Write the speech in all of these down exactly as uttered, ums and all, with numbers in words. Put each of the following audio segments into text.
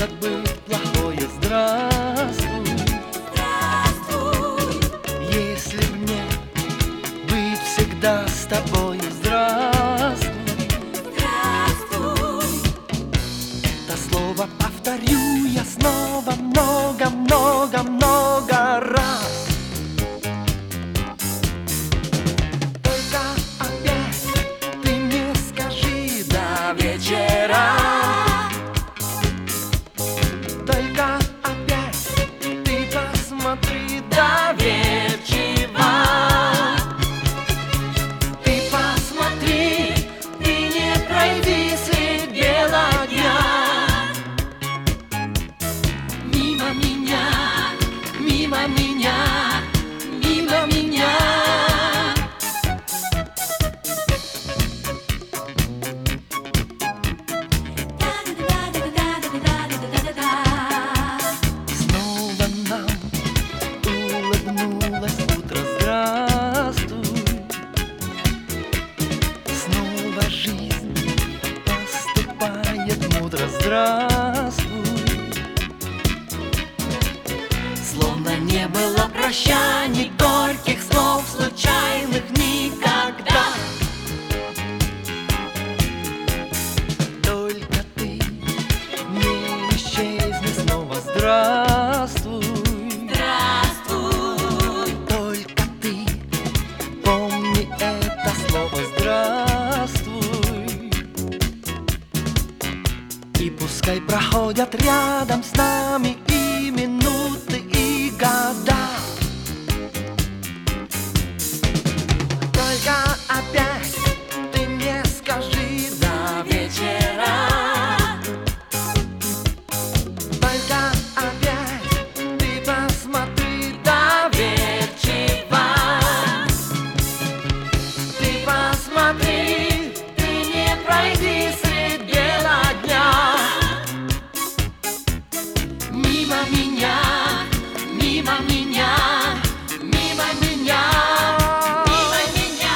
как бы плохое здравствуй. Здравствуй. Если б мне быть всегда с тобой, здравствуй. Здравствуй. Это слово повторю я снова много-много-много раз. Только опять ты мне скажи до вечера. Только опять ты посмотри доверчиво. Ты посмотри, ты не пройди средь бела дня мимо меня, мимо меня, мимо меня. Снова нам улыбнулось утро, здравствуй. Снова жизнь поступает мудро, здравствуй. Словно не было прощаний, горьких слов случайных никогда. Только ты не исчезни снова, здравствуй. Здравствуй. Только ты помни это слово, здравствуй. И пускай проходят рядом с нами и минуты, и года. Только опять ты мне скажи до вечера. Только опять ты посмотри доверчиво. Ты посмотри, ты не пройди средь бела дня мимо меня, мимо меня, мимо меня, мимо меня.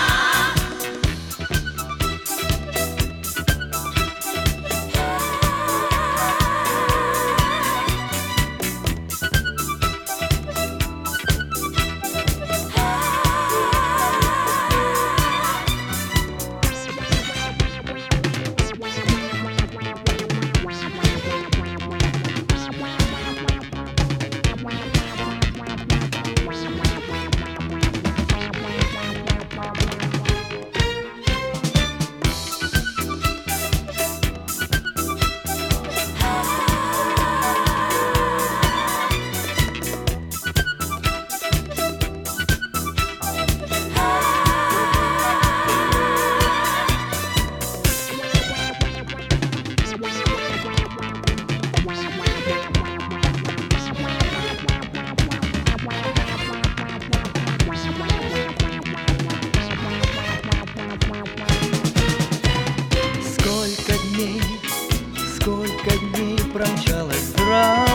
Сколько дней, сколько дней промчалось, здравствуй.